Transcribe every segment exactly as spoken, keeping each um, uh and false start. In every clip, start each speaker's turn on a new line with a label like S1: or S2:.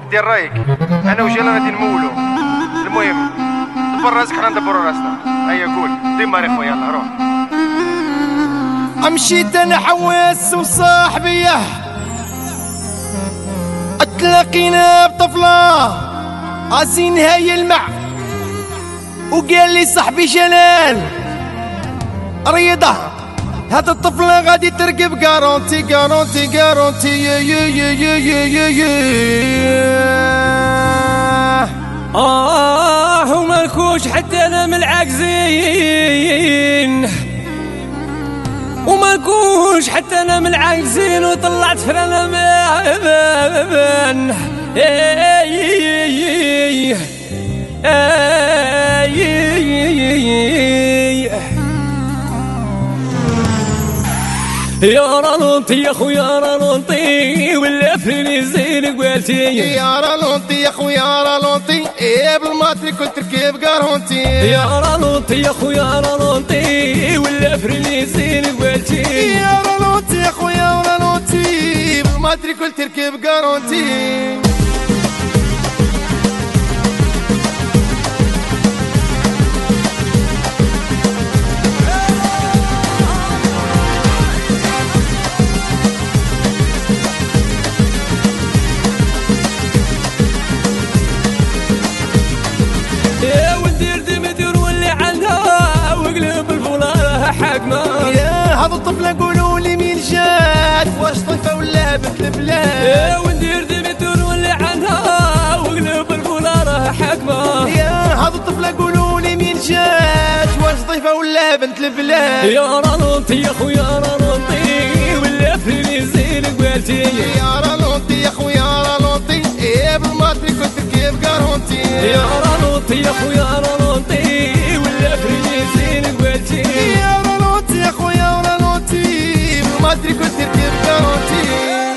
S1: دير رايك انا وجيلا غادي نمولو. المهم دبر راسك حنا ندبرو راسنا. هيا قول ديما يا خويا يلا روح.
S2: مشيت انا حواس وصاحبيه اتلاقينا بطفله عايزين هاي المع وقال لي صاحبي جلال ريضه هاد الطفله غادي تركب كارونتي كارونتي كارونتي يا يا يا يا يا يا
S3: اه ومالكوش حتى انا من العاكزين ومالكوش حتى انا من العاكزين وطلعت فرانا من يا رالونتي يا خويا رالونتي ولا فيني زين قوالتي
S2: يا رالونتي يا خويا رالونتي ايه بالماتري كنت تركب كارونتي
S3: يا رالونتي يا خويا رالونتي ولا فيني زين قوالتي
S2: يا رالونتي يا خويا رالونتي بالماتري كنت تركب كارونتي.
S3: يا
S2: هذا الطفلة قولوا لي مين جات واش طيفة ولا بنت البلاد
S3: يا وندير ديمتر ولا عنها وقلب الفولارة حكمة
S2: يا هذا الطفلة قولوا لي مين جات واش طيفة ولا بنت البلاد
S3: يا رالونتي يا خويا رالونتي ولا فيني زين قوالتي
S2: يا رالونتي يا خويا رالونتي ايه بالماتري كنت تركب كارونتي
S3: يا رالونتي يا خويا رالونتي ولا فيني زين قوالتي
S2: يا رالونتي يا خويا رالونتي بالماتري كنت تركب كارونتي.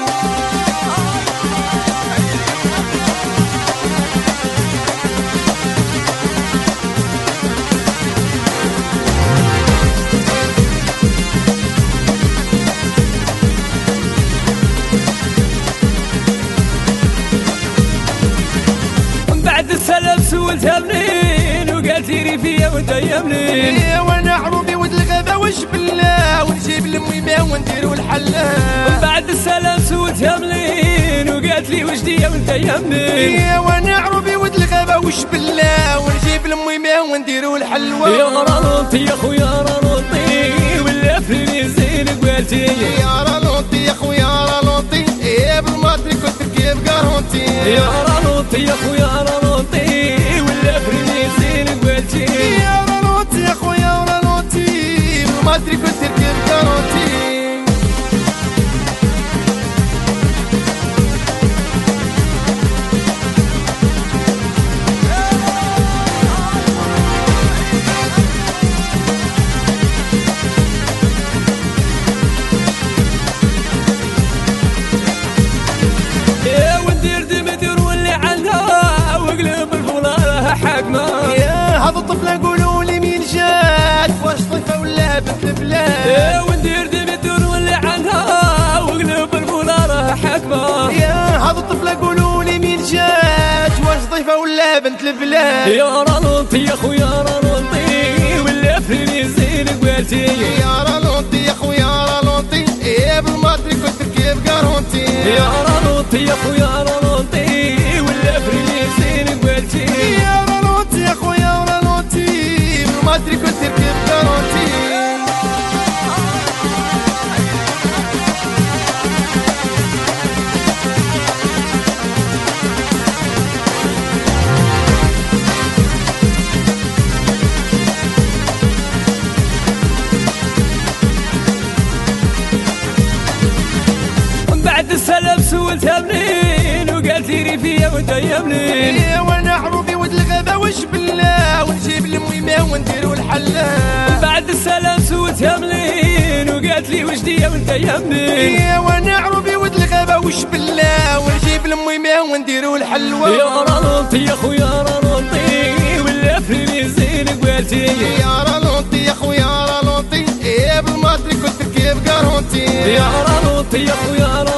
S3: بعد السلام سولتها منين وقالتي لي فيا وانت يا منين
S2: وانا عروبي ود الغابة واش بالله ونجيب الميمة ونديرو الحلة.
S3: بعد السلام سولتها منين وقالت لي واش ديا وانت يا منين
S2: وانا عروبي ود الغابة واش بالله ونجيب الميمة ونديرو الحلوة.
S3: يا رالونتي يا خويا رالونتي ولا فيني زين قوالتي
S2: يا رالونتي يا خويا رالونتي ايه بالماتري كنت تركب كارونتي
S3: يا رالونتي يا خويا رالونتي ولا فيني زين قوالتي
S2: يا رالونتي يا خويا رالونتي بالماتري كنت تركب كارونتي. يا هذا الطفلة قولوا لي مين جات واش طيفة ولا بنت البلاد
S3: يا وندير ديمتر ولا عنها وقلب الفولارة حكمة
S2: يا هذا الطفلة قولوا لي مين جات واش طيفة ولا بنت البلاد
S3: يا رالونتي يا خويا رالونتي ولا فيني زين قوالتي
S2: يا رالونتي يا خويا رالونتي ايه بالماتري كنت تركب كارونتي
S3: يا رالونتي يا خويا رالونتي ولا فيني زين قوالتي
S2: يا رالونتي يا خويا رالونتي بالماتري كنت تركب كارونتي.
S3: بعد السلام سولتها منين وقالتي لي فيا وانت يا منين
S2: وانا عروبي ود الغابة واش بالله ونجيب الميمة ونديرو الحلة.
S3: بعد السلام سولتها منين وقالت لي واش ديا وانت يا منين
S2: وانا عروبي ود الغابة واش بالله ونجيب الميمة ونديرو الحلوة.
S3: يا رالونتي يا خويا رالونتي ولا فيني زين قوالتي
S2: يا رالونتي يا خويا رالونتي ايه بالماتري كنت تركب كارونتي
S3: يا رالونتي يا خويا